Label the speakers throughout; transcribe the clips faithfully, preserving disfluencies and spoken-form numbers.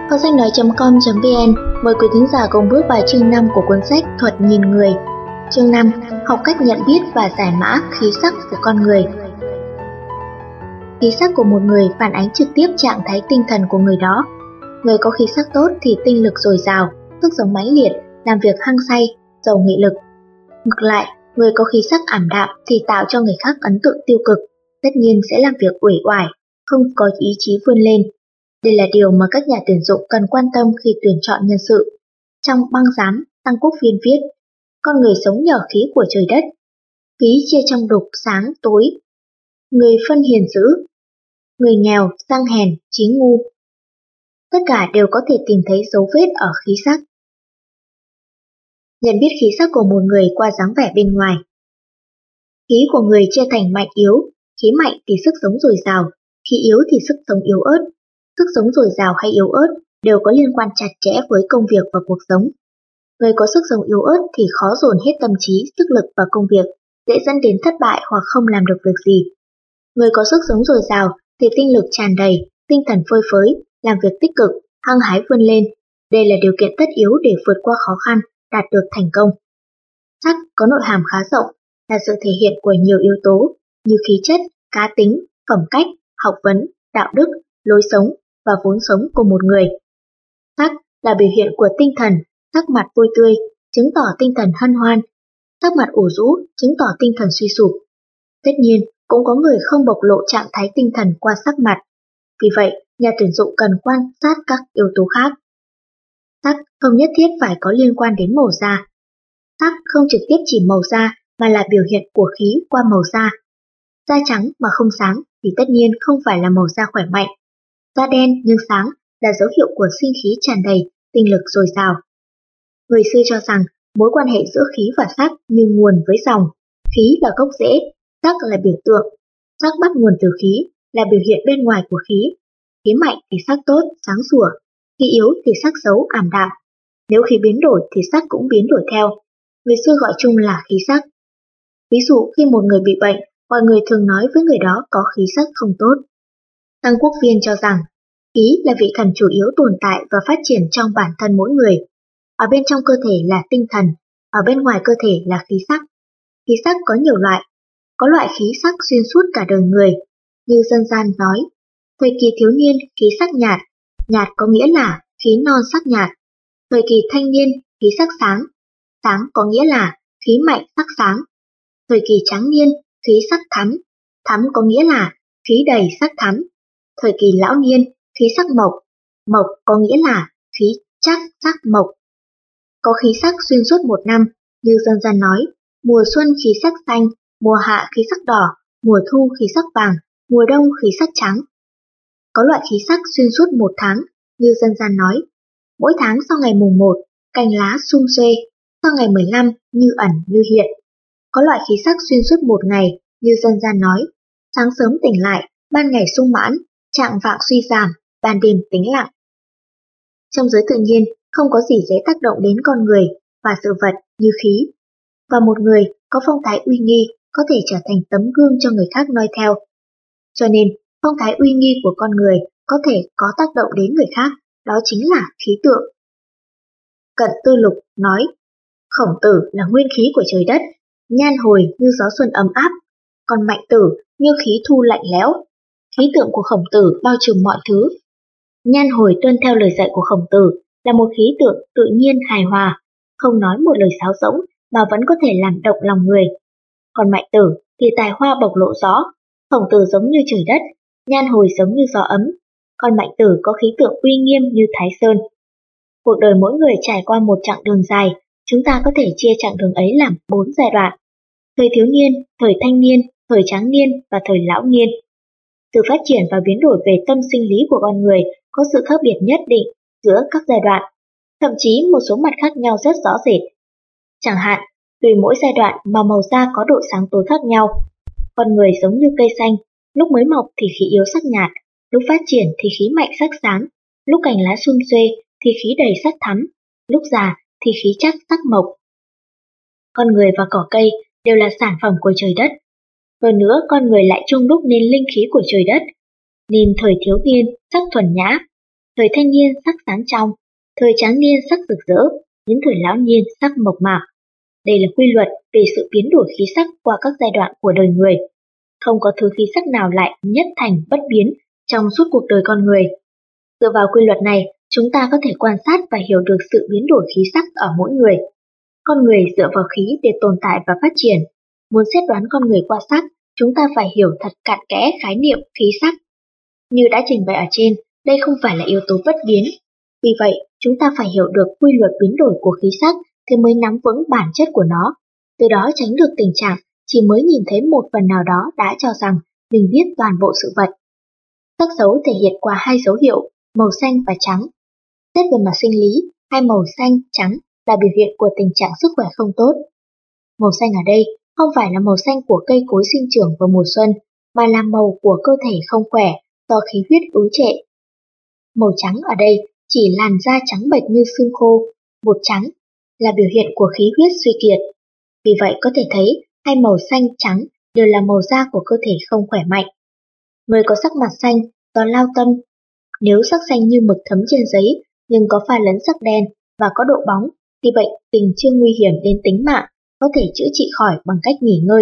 Speaker 1: Kho sách nói chấm com chấm vn mời quý thính giả cùng bước vào chương năm của cuốn sách Thuật nhìn người. Chương năm, học cách nhận biết và giải mã khí sắc của con người. Khí sắc của một người phản ánh trực tiếp trạng thái tinh thần của người đó. Người có khí sắc tốt thì tinh lực dồi dào, sức sống mãnh liệt, làm việc hăng say, giàu nghị lực. Ngược lại, người có khí sắc ảm đạm thì tạo cho người khác ấn tượng tiêu cực, tất nhiên sẽ làm việc uể oải, không có ý chí vươn lên. Đây là điều mà các nhà tuyển dụng cần quan tâm khi tuyển chọn nhân sự. Trong băng giám, Tăng Quốc Phiên viết, con người sống nhờ khí của trời đất. Khí chia trong đục, sáng, tối. Người phân hiền dữ, người nghèo, sang hèn, trí ngu. Tất cả đều có thể tìm thấy dấu vết ở khí sắc. Nhận biết khí sắc của một người qua dáng vẻ bên ngoài. Khí của người chia thành mạnh yếu, khí mạnh thì sức sống dồi dào, khí yếu thì sức sống yếu ớt. Sức sống dồi dào hay yếu ớt đều có liên quan chặt chẽ với công việc và cuộc sống. Người có sức sống yếu ớt thì khó dồn hết tâm trí, sức lực vào công việc, dễ dẫn đến thất bại hoặc không làm được việc gì. Người có sức sống dồi dào thì tinh lực tràn đầy, tinh thần phơi phới, làm việc tích cực, hăng hái vươn lên. Đây là điều kiện tất yếu để vượt qua khó khăn, đạt được thành công. Sắc có nội hàm khá rộng, là sự thể hiện của nhiều yếu tố như khí chất, cá tính, phẩm cách, học vấn, đạo đức, lối sống và vốn sống của một người. Sắc là biểu hiện của tinh thần, sắc mặt vui tươi, chứng tỏ tinh thần hân hoan, sắc mặt ủ rũ, chứng tỏ tinh thần suy sụp. Tất nhiên, cũng có người không bộc lộ trạng thái tinh thần qua sắc mặt. Vì vậy, nhà tuyển dụng cần quan sát các yếu tố khác. Sắc không nhất thiết phải có liên quan đến màu da. Sắc không trực tiếp chỉ màu da mà là biểu hiện của khí qua màu da. Da trắng mà không sáng thì tất nhiên không phải là màu da khỏe mạnh. Da đen nhưng sáng là dấu hiệu của sinh khí tràn đầy, tinh lực dồi dào. Người xưa cho rằng mối quan hệ giữa khí và sắc như nguồn với dòng. Khí là gốc rễ, sắc là biểu tượng. Sắc bắt nguồn từ khí, là biểu hiện bên ngoài của khí. Khí mạnh thì sắc tốt, sáng sủa. Khí yếu thì sắc xấu, ảm đạm. Nếu khí biến đổi thì sắc cũng biến đổi theo. Người xưa gọi chung là khí sắc. Ví dụ khi một người bị bệnh, mọi người thường nói với người đó có khí sắc không tốt. Tăng Quốc Phiên cho rằng, khí là vị thần chủ yếu tồn tại và phát triển trong bản thân mỗi người. Ở bên trong cơ thể là tinh thần, ở bên ngoài cơ thể là khí sắc. Khí sắc có nhiều loại, có loại khí sắc xuyên suốt cả đời người, như dân gian nói, thời kỳ thiếu niên khí sắc nhạt, nhạt có nghĩa là khí non sắc nhạt. Thời kỳ thanh niên khí sắc sáng, sáng có nghĩa là khí mạnh sắc sáng. Thời kỳ tráng niên khí sắc thắm, thắm có nghĩa là khí đầy sắc thắm. Thời kỳ lão niên khí sắc mộc, mộc có nghĩa là khí chắc sắc mộc. Có khí sắc xuyên suốt một năm, như dân gian nói, mùa xuân khí sắc xanh, mùa hạ khí sắc đỏ, mùa thu khí sắc vàng, mùa đông khí sắc trắng. Có loại khí sắc xuyên suốt một tháng, như dân gian nói, mỗi tháng sau ngày mùng một, cành lá sum xuê, sau ngày mười lăm như ẩn như hiện. Có loại khí sắc xuyên suốt một ngày, như dân gian nói, sáng sớm tỉnh lại, ban ngày sung mãn, trạng vạng suy giảm, ban đêm tĩnh lặng. Trong giới tự nhiên, không có gì dễ tác động đến con người và sự vật như khí. Và một người có phong thái uy nghi có thể trở thành tấm gương cho người khác noi theo. Cho nên, phong thái uy nghi của con người có thể có tác động đến người khác, đó chính là khí tượng. Cận Tư Lục nói, Khổng Tử là nguyên khí của trời đất, Nhan Hồi như gió xuân ấm áp, còn Mạnh Tử như khí thu lạnh lẽo. Khí tượng của Khổng Tử bao trùm mọi thứ. Nhan Hồi tuân theo lời dạy của Khổng Tử là một khí tượng tự nhiên hài hòa, không nói một lời sáo rỗng mà vẫn có thể làm động lòng người. Còn Mạnh Tử thì tài hoa bộc lộ rõ, Khổng Tử giống như trời đất, Nhan Hồi giống như gió ấm, còn Mạnh Tử có khí tượng uy nghiêm như Thái Sơn. Cuộc đời mỗi người trải qua một chặng đường dài, chúng ta có thể chia chặng đường ấy làm bốn giai đoạn: thời thiếu niên, thời thanh niên, thời tráng niên và thời lão niên. Sự phát triển và biến đổi về tâm sinh lý của con người có sự khác biệt nhất định giữa các giai đoạn, thậm chí một số mặt khác nhau rất rõ rệt. Chẳng hạn, tùy mỗi giai đoạn mà màu da có độ sáng tối khác nhau. Con người giống như cây xanh, lúc mới mọc thì khí yếu sắc nhạt, lúc phát triển thì khí mạnh sắc sáng, lúc cành lá sum xuê thì khí đầy sắc thắm, lúc già thì khí chắc sắc mộc. Con người và cỏ cây đều là sản phẩm của trời đất. Hơn nữa con người lại chung đúc nên linh khí của trời đất, nên thời thiếu niên sắc thuần nhã, thời thanh niên sắc sáng trong, thời tráng niên sắc rực rỡ, đến thời lão niên sắc mộc mạc. Đây là quy luật về sự biến đổi khí sắc qua các giai đoạn của đời người. Không có thứ khí sắc nào lại nhất thành bất biến trong suốt cuộc đời con người. Dựa vào quy luật này, chúng ta có thể quan sát và hiểu được sự biến đổi khí sắc ở mỗi người. Con người dựa vào khí để tồn tại và phát triển. Muốn xét đoán con người qua sắc, chúng ta phải hiểu thật cặn kẽ khái niệm khí sắc. Như đã trình bày ở trên, đây không phải là yếu tố bất biến. Vì vậy, chúng ta phải hiểu được quy luật biến đổi của khí sắc thì mới nắm vững bản chất của nó. Từ đó tránh được tình trạng chỉ mới nhìn thấy một phần nào đó đã cho rằng mình biết toàn bộ sự vật. Sắc xấu thể hiện qua hai dấu hiệu, màu xanh và trắng. Xét về mặt sinh lý, hai màu xanh, trắng là biểu hiện của tình trạng sức khỏe không tốt. Màu xanh ở đây không phải là màu xanh của cây cối sinh trưởng vào mùa xuân, mà là màu của cơ thể không khỏe do khí huyết ứ trệ. Màu trắng ở đây chỉ làn da trắng bệch như xương khô, bột trắng là biểu hiện của khí huyết suy kiệt. Vì vậy có thể thấy hai màu xanh trắng đều là màu da của cơ thể không khỏe mạnh. Người có sắc mặt xanh do lao tâm. Nếu sắc xanh như mực thấm trên giấy nhưng có pha lẫn sắc đen và có độ bóng thì bệnh tình chưa nguy hiểm đến tính mạng, có thể chữa trị khỏi bằng cách nghỉ ngơi.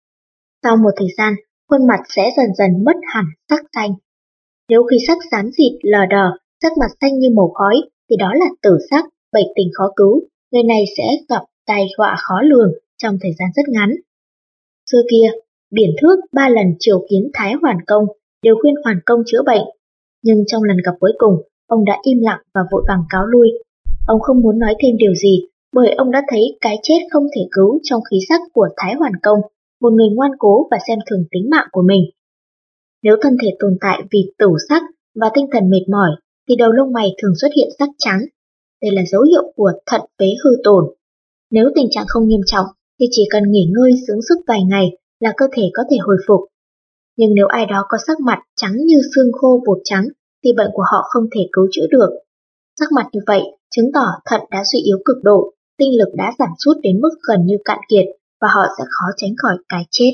Speaker 1: Sau một thời gian, khuôn mặt sẽ dần dần mất hẳn sắc xanh. Nếu khí sắc xám xịt lờ đờ, sắc mặt xanh như màu khói thì đó là tử sắc, bệnh tình khó cứu, người này sẽ gặp tai họa khó lường trong thời gian rất ngắn. Xưa kia, Biển Thước ba lần triều kiến Thái Hoàn Công đều khuyên Hoàn Công chữa bệnh, nhưng trong lần gặp cuối cùng, ông đã im lặng và vội vàng cáo lui. Ông không muốn nói thêm điều gì, bởi ông đã thấy cái chết không thể cứu trong khí sắc của Thái Hoàn Công, một người ngoan cố và xem thường tính mạng của mình. Nếu thân thể tồn tại vì tử sắc và tinh thần mệt mỏi, thì đầu lông mày thường xuất hiện sắc trắng. Đây là dấu hiệu của thận phế hư tổn. Nếu tình trạng không nghiêm trọng, thì chỉ cần nghỉ ngơi dưỡng sức vài ngày là cơ thể có thể hồi phục. Nhưng nếu ai đó có sắc mặt trắng như xương khô bột trắng, thì bệnh của họ không thể cứu chữa được. Sắc mặt như vậy chứng tỏ thận đã suy yếu cực độ, tinh lực đã giảm sút đến mức gần như cạn kiệt và họ sẽ khó tránh khỏi cái chết.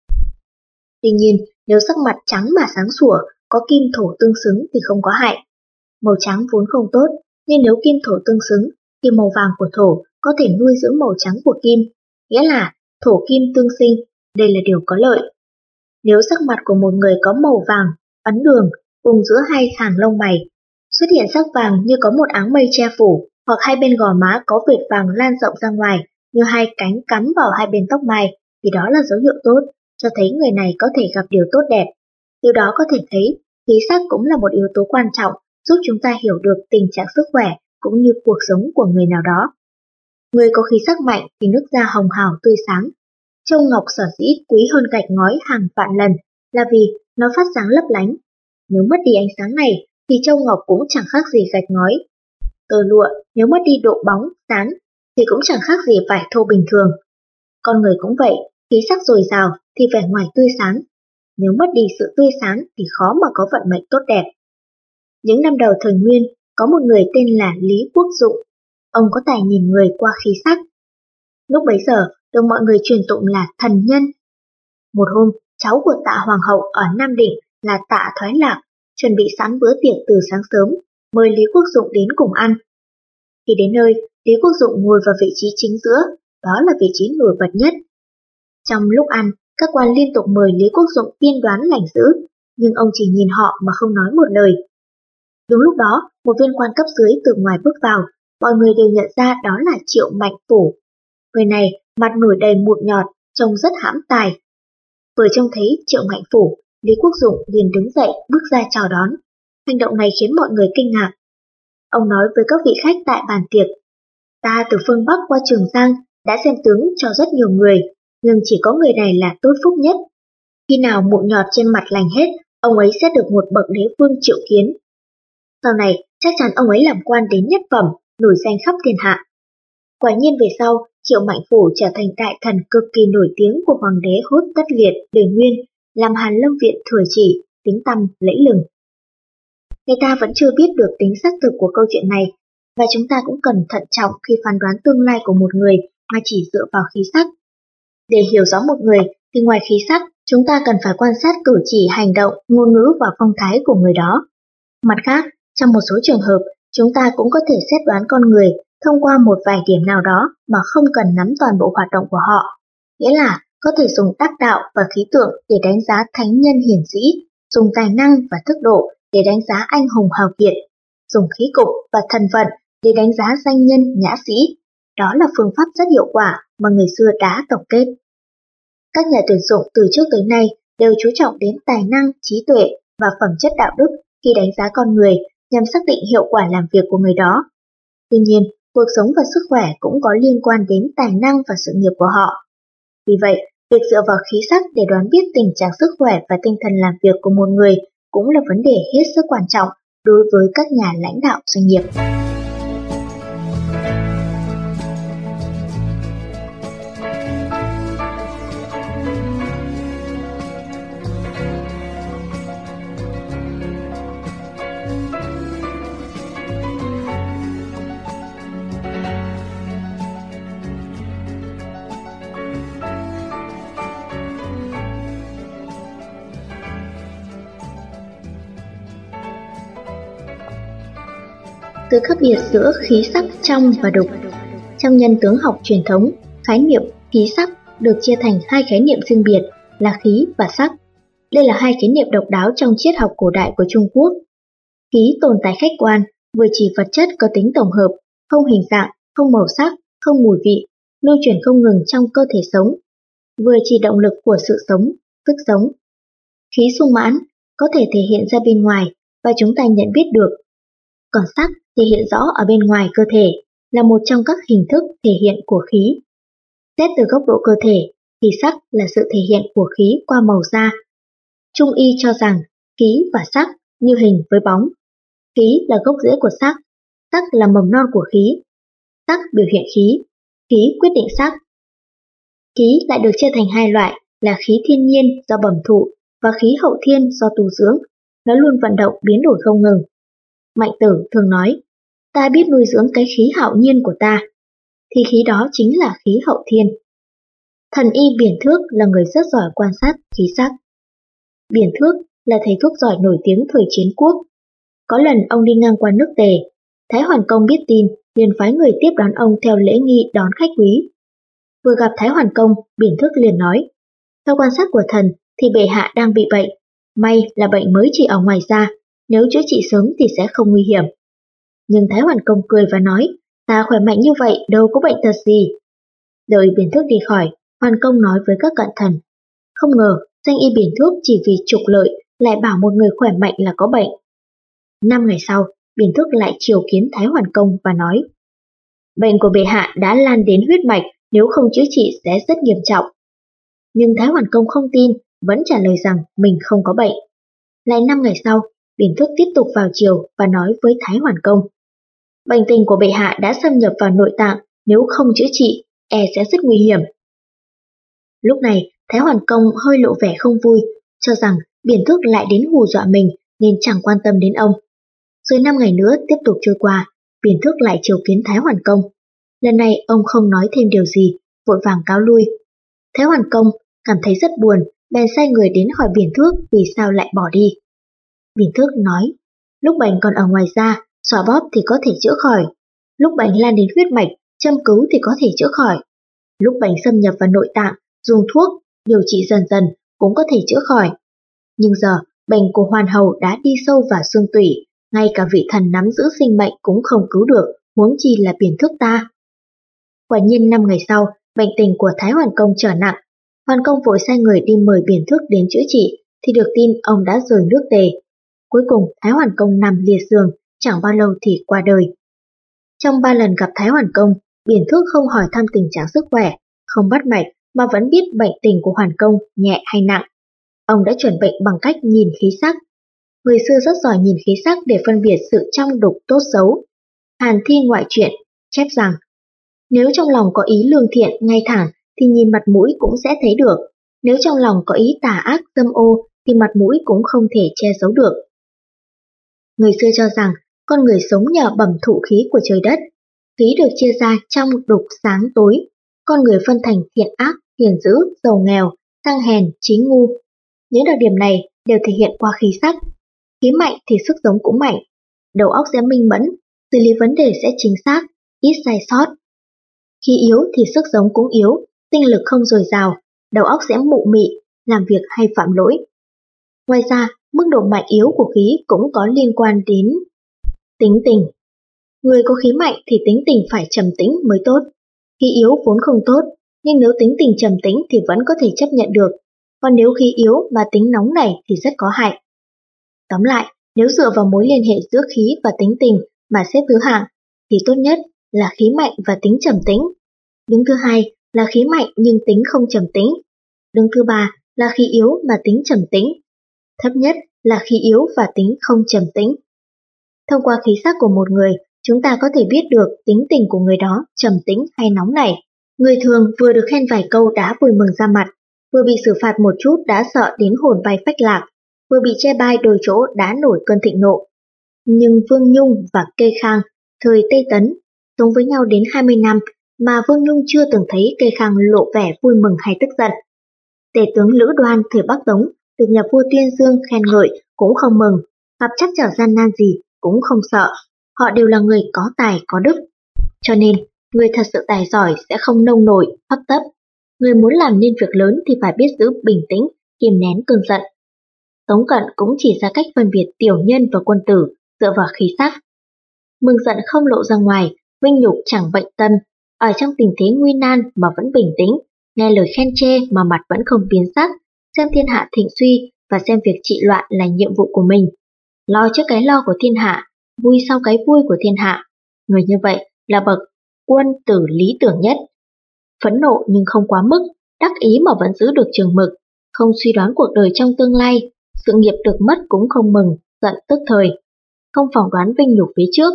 Speaker 1: Tuy nhiên, nếu sắc mặt trắng mà sáng sủa, có kim thổ tương xứng thì không có hại. Màu trắng vốn không tốt, nhưng nếu kim thổ tương xứng thì màu vàng của thổ có thể nuôi dưỡng màu trắng của kim, nghĩa là thổ kim tương sinh, đây là điều có lợi. Nếu sắc mặt của một người có màu vàng, ấn đường, cùng giữa hai hàng lông mày, xuất hiện sắc vàng như có một áng mây che phủ, hoặc hai bên gò má có vệt vàng lan rộng ra ngoài như hai cánh cắm vào hai bên tóc mai, thì đó là dấu hiệu tốt, cho thấy người này có thể gặp điều tốt đẹp. Từ đó có thể thấy, khí sắc cũng là một yếu tố quan trọng giúp chúng ta hiểu được tình trạng sức khỏe cũng như cuộc sống của người nào đó. Người có khí sắc mạnh thì nước da hồng hào tươi sáng. Châu ngọc sở dĩ quý hơn gạch ngói hàng vạn lần là vì nó phát sáng lấp lánh. Nếu mất đi ánh sáng này thì châu ngọc cũng chẳng khác gì gạch ngói. Tơ lụa nếu mất đi độ bóng, sáng thì cũng chẳng khác gì vải thô bình thường. Con người cũng vậy, khí sắc dồi dào thì vẻ ngoài tươi sáng. Nếu mất đi sự tươi sáng thì khó mà có vận mệnh tốt đẹp. Những năm đầu thời Nguyên, có một người tên là Lý Quốc Dụng. Ông có tài nhìn người qua khí sắc. Lúc bấy giờ, được mọi người truyền tụng là thần nhân. Một hôm, cháu của Tạ Hoàng hậu ở Nam Định là Tạ Thoái Lạc chuẩn bị sẵn bữa tiệc từ sáng sớm, mời Lý Quốc Dụng đến cùng ăn. Khi đến nơi, Lý Quốc Dụng ngồi vào vị trí chính giữa, đó là vị trí nổi bật nhất. Trong lúc ăn, các quan liên tục mời Lý Quốc Dụng tiên đoán lành dữ, nhưng ông chỉ nhìn họ mà không nói một lời. Đúng lúc đó, một viên quan cấp dưới từ ngoài bước vào, mọi người đều nhận ra đó là Triệu Mạnh Phủ. Người này mặt nổi đầy mụn nhọt, trông rất hãm tài. Vừa trông thấy Triệu Mạnh Phủ, Lý Quốc Dụng liền đứng dậy bước ra chào đón. Hành động này khiến mọi người kinh ngạc. Ông nói với các vị khách tại bàn tiệc: "Ta từ phương Bắc qua Trường Giang đã xem tướng cho rất nhiều người, nhưng chỉ có người này là tốt phúc nhất. Khi nào mụn nhọt trên mặt lành hết, ông ấy sẽ được một bậc đế vương triệu kiến. Sau này chắc chắn ông ấy làm quan đến nhất phẩm, nổi danh khắp thiên hạ." Quả nhiên về sau, Triệu Mạnh Phủ trở thành đại thần cực kỳ nổi tiếng của hoàng đế Hốt Tất Liệt đời Nguyên, làm Hàn Lâm Viện thừa chỉ, tiếng tăm lẫy lừng. Người ta vẫn chưa biết được tính xác thực của câu chuyện này, và chúng ta cũng cần thận trọng khi phán đoán tương lai của một người mà chỉ dựa vào khí sắc. Để hiểu rõ một người thì ngoài khí sắc, chúng ta cần phải quan sát cử chỉ, hành động, ngôn ngữ và phong thái của người đó. Mặt khác, Trong một số trường hợp, chúng ta cũng có thể xét đoán con người thông qua một vài điểm nào đó mà không cần nắm toàn bộ hoạt động của họ. Nghĩa là có thể dùng đắc đạo và khí tượng để đánh giá thánh nhân hiển sĩ, dùng tài năng và thức độ để đánh giá anh hùng hào kiệt, dùng khí cục và thần vận để đánh giá danh nhân nhã sĩ. Đó là phương pháp rất hiệu quả mà người xưa đã tổng kết. Các nhà tuyển dụng từ trước tới nay đều chú trọng đến tài năng, trí tuệ và phẩm chất đạo đức khi đánh giá con người nhằm xác định hiệu quả làm việc của người đó. Tuy nhiên, cuộc sống và sức khỏe cũng có liên quan đến tài năng và sự nghiệp của họ. Vì vậy, việc dựa vào khí sắc để đoán biết tình trạng sức khỏe và tinh thần làm việc của một người cũng là vấn đề hết sức quan trọng đối với các nhà lãnh đạo doanh nghiệp. Sự khác biệt giữa khí sắc trong và đục. Trong nhân tướng học truyền thống, khái niệm khí sắc được chia thành hai khái niệm riêng biệt là khí và sắc. Đây là hai khái niệm độc đáo trong triết học cổ đại của Trung Quốc. Khí tồn tại khách quan, vừa chỉ vật chất có tính tổng hợp, không hình dạng, không màu sắc, không mùi vị, lưu chuyển không ngừng trong cơ thể sống, vừa chỉ động lực của sự sống, sức sống. Khí sung mãn có thể thể hiện ra bên ngoài và chúng ta nhận biết được. Còn sắc thể hiện rõ ở bên ngoài cơ thể, là một trong các hình thức thể hiện của khí. Xét từ góc độ cơ thể, thì sắc là sự thể hiện của khí qua màu da. Trung y cho rằng khí và sắc như hình với bóng. Khí là gốc rễ của sắc, sắc là mầm non của khí. Sắc biểu hiện khí, khí quyết định sắc. Khí lại được chia thành hai loại là khí thiên nhiên do bẩm thụ và khí hậu thiên do tu dưỡng. Nó luôn vận động biến đổi không ngừng. Mạnh Tử thường nói, ta biết nuôi dưỡng cái khí hạo nhiên của ta, thì khí đó chính là khí hậu thiên. Thần y Biển Thước là người rất giỏi quan sát khí sắc. Biển Thước là thầy thuốc giỏi nổi tiếng thời chiến quốc. Có lần ông đi ngang qua nước Tề, Thái Hoàn Công biết tin, liền phái người tiếp đón ông theo lễ nghi đón khách quý. Vừa gặp Thái Hoàn Công, Biển Thước liền nói, theo quan sát của thần thì bệ hạ đang bị bệnh, may là bệnh mới chỉ ở ngoài da, nếu chữa trị sớm thì sẽ không nguy hiểm. Nhưng Thái Hoàn Công cười và nói, ta khỏe mạnh như vậy đâu có bệnh tật gì. Đợi Biển Thước đi khỏi, Hoàn Công nói với các cận thần, không ngờ danh y Biển Thước chỉ vì trục lợi lại bảo một người khỏe mạnh là có bệnh. Năm ngày sau, Biển Thước lại triều kiến Thái Hoàn Công và nói, bệnh của bệ hạ đã lan đến huyết mạch, nếu không chữa trị sẽ rất nghiêm trọng. Nhưng Thái Hoàn Công không tin, vẫn trả lời rằng mình không có bệnh. Lại năm ngày sau, Biển Thước tiếp tục vào triều và nói với Thái Hoàn Công, bệnh tình của bệ hạ đã xâm nhập vào nội tạng, nếu không chữa trị, e sẽ rất nguy hiểm. Lúc này, Thái Hoàn Công hơi lộ vẻ không vui, cho rằng Biển Thước lại đến hù dọa mình nên chẳng quan tâm đến ông. Rồi năm ngày nữa tiếp tục trôi qua, Biển Thước lại triều kiến Thái Hoàn Công. Lần này ông không nói thêm điều gì, vội vàng cáo lui. Thái Hoàn Công cảm thấy rất buồn, bèn sai người đến hỏi Biển Thước vì sao lại bỏ đi. Biển Thước nói, lúc bệnh còn ở ngoài da, xoa bóp thì có thể chữa khỏi. Lúc bệnh lan đến huyết mạch, châm cứu thì có thể chữa khỏi. Lúc bệnh xâm nhập vào nội tạng, dùng thuốc, điều trị dần dần cũng có thể chữa khỏi. Nhưng giờ, bệnh của hoàn hầu đã đi sâu vào xương tủy, ngay cả vị thần nắm giữ sinh mệnh cũng không cứu được, huống chi là Biển Thước ta. Quả nhiên năm ngày sau, bệnh tình của Thái Hoàn Công trở nặng. Hoàn Công vội sai người đi mời Biển Thước đến chữa trị, thì được tin ông đã rời nước Tề. Cuối cùng Thái Hoàn Công nằm liệt giường, chẳng bao lâu thì qua đời. Trong ba lần gặp Thái Hoàn Công, Biển Thước không hỏi thăm tình trạng sức khỏe, không bắt mạch mà vẫn biết bệnh tình của Hoàn Công nhẹ hay nặng. Ông đã chuẩn bệnh bằng cách nhìn khí sắc. Người xưa rất giỏi nhìn khí sắc để phân biệt sự trong đục tốt xấu. Hàn Thi ngoại truyện chép rằng, nếu trong lòng có ý lương thiện ngay thẳng thì nhìn mặt mũi cũng sẽ thấy được. Nếu trong lòng có ý tà ác dâm ô thì mặt mũi cũng không thể che giấu được. Người xưa cho rằng con người sống nhờ bẩm thụ khí của trời đất. Khí được chia ra trong, đục, sáng, tối. Con người phân thành thiện ác, hiền dữ, giàu nghèo, sang hèn, trí ngu. Những đặc điểm này đều thể hiện qua khí sắc. Khí mạnh thì sức sống cũng mạnh. đầu óc sẽ minh mẫn, xử lý vấn đề sẽ chính xác, ít sai sót. Khi yếu thì sức sống cũng yếu, tinh lực không dồi dào, đầu óc sẽ mụ mị, làm việc hay phạm lỗi. Ngoài ra, mức độ mạnh yếu của khí cũng có liên quan đến tính tình. Người có khí mạnh thì tính tình phải trầm tĩnh mới tốt. Khí yếu vốn không tốt, nhưng nếu tính tình trầm tĩnh thì vẫn có thể chấp nhận được. Còn nếu khí yếu mà tính nóng nảy thì rất có hại. Tóm lại, nếu dựa vào mối liên hệ giữa khí và tính tình mà xếp thứ hạng, thì tốt nhất là khí mạnh và tính trầm tĩnh. Đứng thứ hai là khí mạnh nhưng tính không trầm tĩnh. Đứng thứ ba là khí yếu mà tính trầm tĩnh. Thấp nhất là khí yếu và tính không trầm tĩnh. Thông qua khí sắc của một người, chúng ta có thể biết được tính tình của người đó trầm tĩnh hay nóng nảy. Người thường vừa được khen vài câu đã vui mừng ra mặt, vừa bị xử phạt một chút đã sợ đến hồn bay phách lạc, vừa bị che bai đôi chỗ đã nổi cơn thịnh nộ. Nhưng Vương Nhung và Kê Khang, thời Tây Tấn, sống với nhau đến hai mươi năm mà Vương Nhung chưa từng thấy Kê Khang lộ vẻ vui mừng hay tức giận. Tể tướng Lữ Đoan thời Bắc Tống được nhà vua Tuyên Dương khen ngợi cũng không mừng, gặp trắc trở gian nan gì cũng không sợ. Họ đều là người có tài có đức. Cho nên, người thật sự tài giỏi sẽ không nông nổi, hấp tấp. Người muốn làm nên việc lớn thì phải biết giữ bình tĩnh, kiềm nén cơn giận. Tống Cận cũng chỉ ra cách phân biệt tiểu nhân và quân tử dựa vào khí sắc. Mừng giận không lộ ra ngoài, vinh nhục chẳng bệnh tâm, ở trong tình thế nguy nan mà vẫn bình tĩnh, nghe lời khen chê mà mặt vẫn không biến sắc, xem thiên hạ thịnh suy và xem việc trị loạn là nhiệm vụ của mình. Lo trước cái lo của thiên hạ, vui sau cái vui của thiên hạ. Người như vậy là bậc quân tử lý tưởng nhất. Phẫn nộ nhưng không quá mức, đắc ý mà vẫn giữ được trường mực, không suy đoán cuộc đời trong tương lai, sự nghiệp được mất cũng không mừng, giận tức thời, không phỏng đoán vinh nhục phía trước,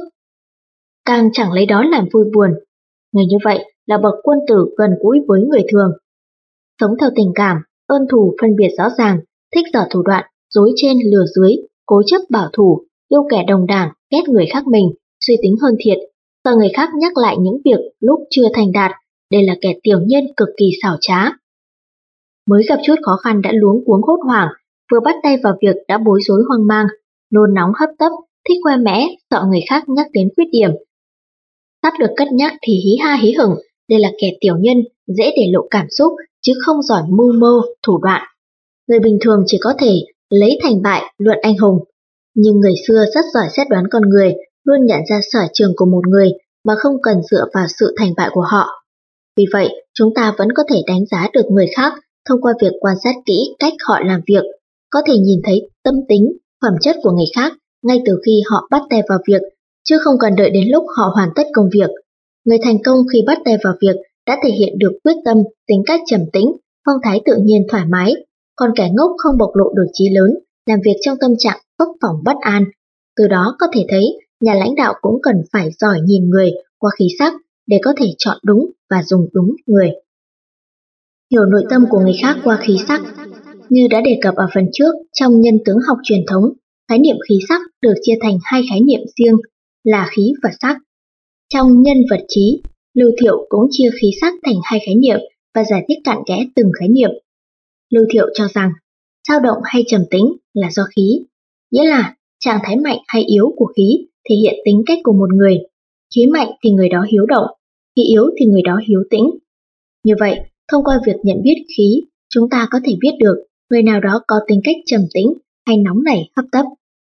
Speaker 1: càng chẳng lấy đó làm vui buồn. Người như vậy là bậc quân tử gần gũi với người thường. Sống theo tình cảm, ơn thù phân biệt rõ ràng, thích dở thủ đoạn, dối trên lừa dưới, cố chấp bảo thủ, yêu kẻ đồng đảng, ghét người khác mình, suy tính hơn thiệt, sợ người khác nhắc lại những việc lúc chưa thành đạt. Đây là kẻ tiểu nhân cực kỳ xảo trá. Mới gặp chút khó khăn đã luống cuống hốt hoảng, vừa bắt tay vào việc đã bối rối hoang mang, nôn nóng hấp tấp, thích khoe mẽ, sợ người khác nhắc đến khuyết điểm. Sắp được cất nhắc thì hí ha hí hửng, đây là kẻ tiểu nhân, dễ để lộ cảm xúc, chứ không giỏi mưu mô, thủ đoạn. Người bình thường chỉ có thể lấy thành bại luận anh hùng, nhưng người xưa rất giỏi xét đoán con người, luôn nhận ra sở trường của một người mà không cần dựa vào sự thành bại của họ. Vì vậy, chúng ta vẫn có thể đánh giá được người khác thông qua việc quan sát kỹ cách họ làm việc, có thể nhìn thấy tâm tính, phẩm chất của người khác ngay từ khi họ bắt tay vào việc, chứ không cần đợi đến lúc họ hoàn tất công việc. Người thành công khi bắt tay vào việc đã thể hiện được quyết tâm, tính cách trầm tĩnh, phong thái tự nhiên thoải mái, còn kẻ ngốc không bộc lộ được chí lớn, làm việc trong tâm trạng phấp phỏng bất an. Từ đó có thể thấy, nhà lãnh đạo cũng cần phải giỏi nhìn người qua khí sắc để có thể chọn đúng và dùng đúng người. Hiểu nội tâm của người khác qua khí sắc. Như đã đề cập ở phần trước, trong nhân tướng học truyền thống, khái niệm khí sắc được chia thành hai khái niệm riêng là khí và sắc. Trong nhân vật trí, Lưu Thiệu cũng chia khí sắc thành hai khái niệm và giải thích cặn kẽ từng khái niệm. Lưu Thiệu cho rằng, dao động hay trầm tĩnh là do khí, nghĩa là trạng thái mạnh hay yếu của khí thể hiện tính cách của một người. Khí mạnh thì người đó hiếu động, khí yếu thì người đó hiếu tĩnh. Như vậy, thông qua việc nhận biết khí, chúng ta có thể biết được người nào đó có tính cách trầm tĩnh hay nóng nảy hấp tấp.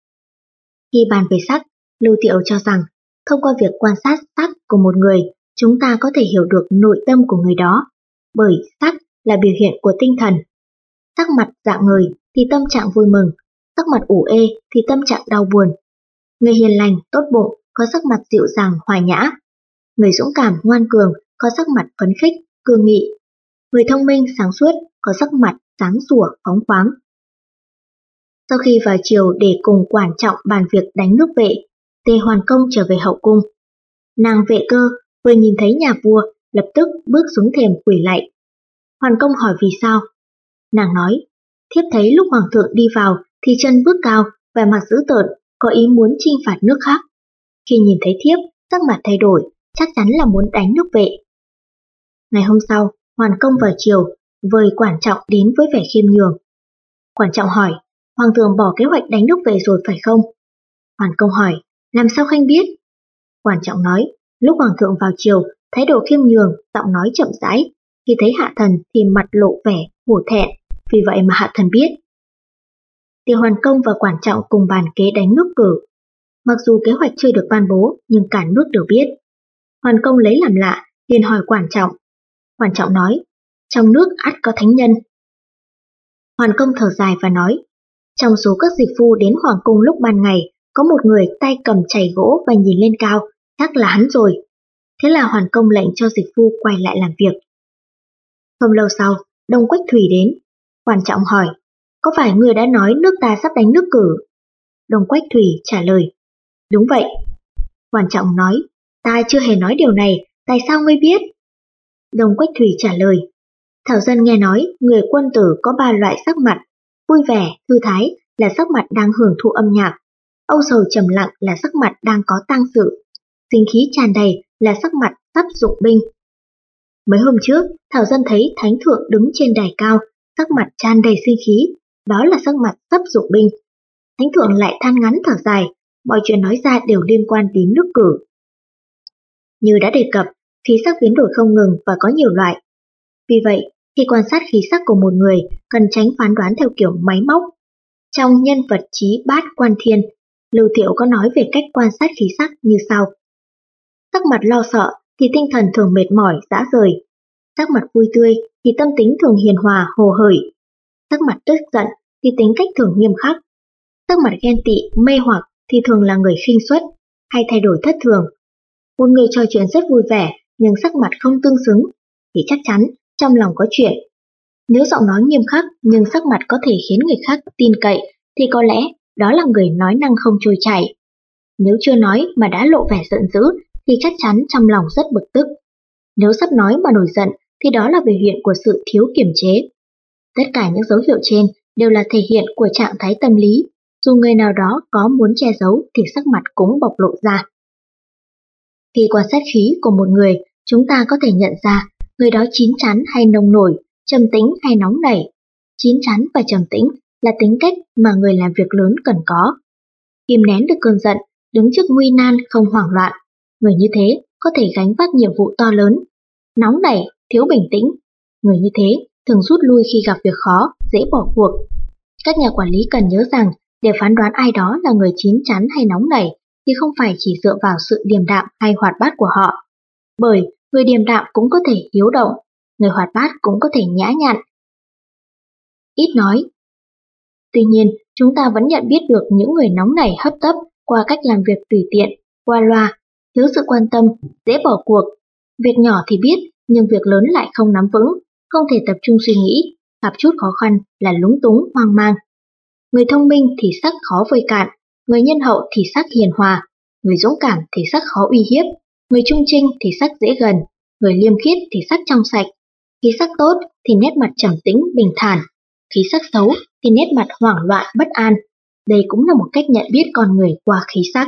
Speaker 1: Khi bàn về sắc, Lưu Thiệu cho rằng, thông qua việc quan sát sắc của một người, chúng ta có thể hiểu được nội tâm của người đó, bởi sắc là biểu hiện của tinh thần. Sắc mặt rạng ngời thì tâm trạng vui mừng, sắc mặt ủ ê thì tâm trạng đau buồn. Người hiền lành, tốt bụng có sắc mặt dịu dàng, hòa nhã. Người dũng cảm, ngoan cường có sắc mặt phấn khích, cương nghị. Người thông minh, sáng suốt có sắc mặt sáng sủa, phóng khoáng. Sau khi vào triều để cùng quản trọng bàn việc đánh nước Vệ, Tề Hoàn Công trở về hậu cung. Nàng Vệ Cơ vừa nhìn thấy nhà vua, lập tức bước xuống thềm quỳ lạy. Hoàn Công hỏi vì sao? Nàng nói, thiếp thấy lúc hoàng thượng đi vào thì chân bước cao, vẻ mặt dữ tợn, có ý muốn chinh phạt nước khác. Khi nhìn thấy thiếp, sắc mặt thay đổi, chắc chắn là muốn đánh nước Vệ. Ngày hôm sau, Hoàn Công vào triều, vời quản trọng đến với vẻ khiêm nhường. Quản trọng hỏi, hoàng thượng bỏ kế hoạch đánh nước Vệ rồi phải không? Hoàn Công hỏi, Làm sao Khanh biết? Quản trọng nói, lúc hoàng thượng vào triều, thái độ khiêm nhường, giọng nói chậm rãi, khi thấy hạ thần thì mặt lộ vẻ hổ thẹn, vì vậy mà hạ thần biết. Tiêu Hoàn Công và Quản trọng cùng bàn kế đánh nước cử. Mặc dù kế hoạch chưa được ban bố, nhưng cả nước đều biết. Hoàn Công lấy làm lạ, liền hỏi Quản trọng. Quản trọng nói, trong nước ắt có thánh nhân. Hoàn Công thở dài và nói, trong số các dịch phu đến hoàng cung lúc ban ngày, có một người tay cầm chày gỗ và nhìn lên cao, chắc là hắn rồi. Thế là Hoàn Công lệnh cho dịch phu quay lại làm việc. Không lâu sau, Đông Quách Thủy đến. Quản trọng hỏi, có phải người đã nói nước ta sắp đánh nước cử? Đông Quách Thủy trả lời, đúng vậy. Quản trọng nói, ta chưa hề nói điều này, tại sao ngươi biết? Đông Quách Thủy trả lời, Thảo dân nghe nói người quân tử có ba loại sắc mặt, vui vẻ, thư thái là sắc mặt đang hưởng thụ âm nhạc, âu sầu trầm lặng là sắc mặt đang có tang sự, sinh khí tràn đầy là sắc mặt sắp dụng binh. Mấy hôm trước, Thảo dân thấy Thánh Thượng đứng trên đài cao, sắc mặt tràn đầy sinh khí, đó là sắc mặt sắp dụng binh. Thánh Thượng lại than ngắn thở dài, mọi chuyện nói ra đều liên quan đến nước cử. Như đã đề cập, khí sắc biến đổi không ngừng và có nhiều loại. Vì vậy, khi quan sát khí sắc của một người, cần tránh phán đoán theo kiểu máy móc. Trong Nhân vật Chí Bát Quan Thiên, Lưu Thiệu có nói về cách quan sát khí sắc như sau. Sắc mặt lo sợ thì tinh thần thường mệt mỏi, rã rời. Sắc mặt vui tươi thì tâm tính thường hiền hòa, hồ hởi. Sắc mặt tức giận thì tính cách thường nghiêm khắc. Sắc mặt ghen tị, mê hoặc thì thường là người khinh suất, hay thay đổi thất thường. Một người trò chuyện rất vui vẻ nhưng sắc mặt không tương xứng thì chắc chắn trong lòng có chuyện. Nếu giọng nói nghiêm khắc nhưng sắc mặt có thể khiến người khác tin cậy thì có lẽ đó là người nói năng không trôi chảy. Nếu chưa nói mà đã lộ vẻ giận dữ thì chắc chắn trong lòng rất bực tức. Nếu sắp nói mà nổi giận thì đó là biểu hiện của sự thiếu kiềm chế. Tất cả những dấu hiệu trên đều là thể hiện của trạng thái tâm lý, dù người nào đó có muốn che giấu thì sắc mặt cũng bộc lộ ra. Khi quan sát khí của một người, chúng ta có thể nhận ra người đó chín chắn hay nông nổi, trầm tĩnh hay nóng nảy. Chín chắn và trầm tĩnh là tính cách mà người làm việc lớn cần có. Kìm nén được cơn giận, đứng trước nguy nan không hoảng loạn. Người như thế có thể gánh vác nhiệm vụ to lớn. Nóng nảy, thiếu bình tĩnh. Người như thế thường rút lui khi gặp việc khó, dễ bỏ cuộc. Các nhà quản lý cần nhớ rằng để phán đoán ai đó là người chín chắn hay nóng nảy thì không phải chỉ dựa vào sự điềm đạm hay hoạt bát của họ. Bởi người điềm đạm cũng có thể hiếu động, người hoạt bát cũng có thể nhã nhặn, ít nói. Tuy nhiên, chúng ta vẫn nhận biết được những người nóng nảy hấp tấp qua cách làm việc tùy tiện, qua loa, thiếu sự quan tâm, dễ bỏ cuộc. Việc nhỏ thì biết, nhưng việc lớn lại không nắm vững, không thể tập trung suy nghĩ, gặp chút khó khăn là lúng túng, hoang mang. Người thông minh thì sắc khó vơi cạn, người nhân hậu thì sắc hiền hòa, người dũng cảm thì sắc khó uy hiếp, người trung trinh thì sắc dễ gần, người liêm khiết thì sắc trong sạch. Khí sắc tốt thì nét mặt trầm tĩnh, bình thản, khí sắc xấu thì nét mặt hoảng loạn, bất an. Đây cũng là một cách nhận biết con người qua khí sắc.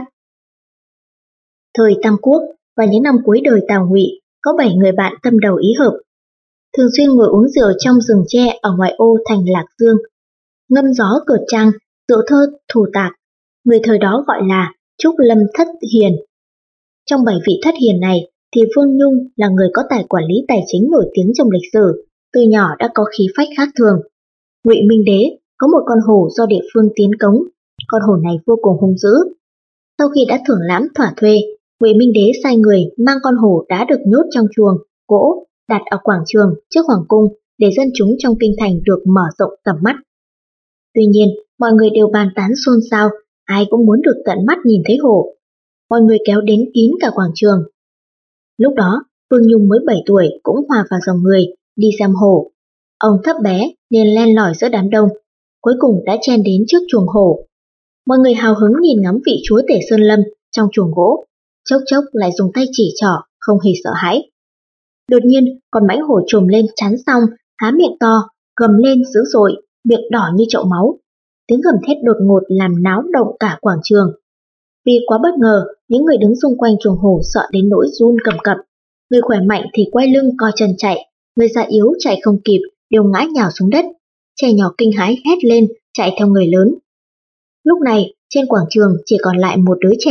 Speaker 1: Thời Tam Quốc và những năm cuối đời Tào Ngụy, có bảy người bạn tâm đầu ý hợp. Thường xuyên ngồi uống rượu trong rừng tre ở ngoại ô thành Lạc Dương, ngâm gió cợt trăng, rượu thơ thủ tạc. Người thời đó gọi là Trúc Lâm Thất Hiền. Trong bảy vị thất hiền này thì Vương Nhung là người có tài quản lý tài chính nổi tiếng trong lịch sử, từ nhỏ đã có khí phách khác thường. Ngụy Minh Đế có một con hổ do địa phương tiến cống, con hổ này vô cùng hung dữ. Sau khi đã thưởng lãm thỏa thuê, Ngụy Minh Đế sai người mang con hổ đã được nhốt trong chuồng gỗ đặt ở quảng trường trước hoàng cung để dân chúng trong kinh thành được mở rộng tầm mắt. Tuy nhiên, mọi người đều bàn tán xôn xao, ai cũng muốn được tận mắt nhìn thấy hổ. Mọi người kéo đến kín cả quảng trường. Lúc đó, Vương Nhung mới bảy tuổi cũng hòa vào dòng người, đi xem hổ. Ông thấp bé nên len lỏi giữa đám đông, cuối cùng đã chen đến trước chuồng hổ. Mọi người hào hứng nhìn ngắm vị chúa tể Sơn Lâm trong chuồng gỗ, chốc chốc lại dùng tay chỉ trỏ, không hề sợ hãi. Đột nhiên, con mãnh hổ trồm lên chắn xong, há miệng to, gầm lên dữ dội, miệng đỏ như chậu máu. Tiếng gầm thét đột ngột làm náo động cả quảng trường. Vì quá bất ngờ, những người đứng xung quanh chuồng hổ sợ đến nỗi run cầm cập. Người khỏe mạnh thì quay lưng co chân chạy, người già yếu chạy không kịp, đều ngã nhào xuống đất. Trẻ nhỏ kinh hãi hét lên, chạy theo người lớn. Lúc này, trên quảng trường chỉ còn lại một đứa trẻ,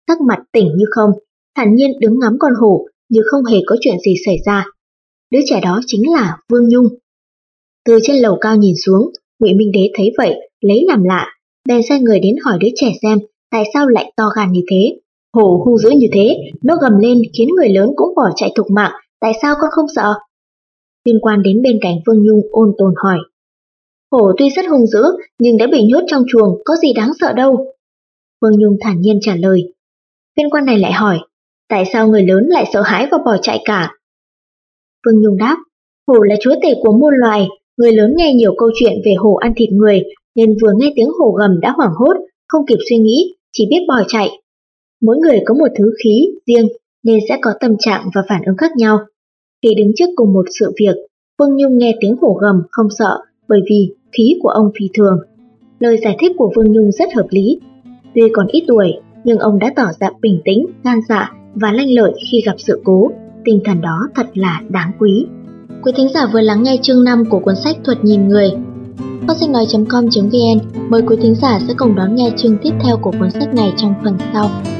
Speaker 1: sắc mặt tỉnh như không, thản nhiên đứng ngắm con hổ như không hề có chuyện gì xảy ra. Đứa trẻ đó chính là Vương Nhung. Từ trên lầu cao nhìn xuống, Ngụy Minh Đế thấy vậy, lấy làm lạ, bèn sai người đến hỏi đứa trẻ xem tại sao lại to gan như thế. Hổ hung dữ như thế, nó gầm lên khiến người lớn cũng bỏ chạy thục mạng, tại sao con không sợ? Viên quan đến bên cạnh Vương Nhung ôn tồn hỏi. Hổ tuy rất hung dữ, nhưng đã bị nhốt trong chuồng, có gì đáng sợ đâu. Vương Nhung thản nhiên trả lời. Viên quan này lại hỏi, tại sao người lớn lại sợ hãi và bỏ chạy cả? Vương Nhung đáp, hổ là chúa tể của muôn loài, người lớn nghe nhiều câu chuyện về hổ ăn thịt người, nên vừa nghe tiếng hổ gầm đã hoảng hốt, không kịp suy nghĩ, chỉ biết bỏ chạy. Mỗi người có một thứ khí riêng nên sẽ có tâm trạng và phản ứng khác nhau. Khi đứng trước cùng một sự việc, Vương Nhung nghe tiếng hổ gầm không sợ bởi vì khí của ông phi thường. Lời giải thích của Vương Nhung rất hợp lý. Tuy còn ít tuổi, nhưng ông đã tỏ ra bình tĩnh, gan dạ và lanh lợi khi gặp sự cố. Tinh thần đó thật là đáng quý. Quý thính giả vừa lắng nghe chương năm của cuốn sách Thuật Nhìn Người. Kho sách nói chấm com chấm vn mời quý thính giả sẽ cùng đón nghe chương tiếp theo của cuốn sách này trong phần sau.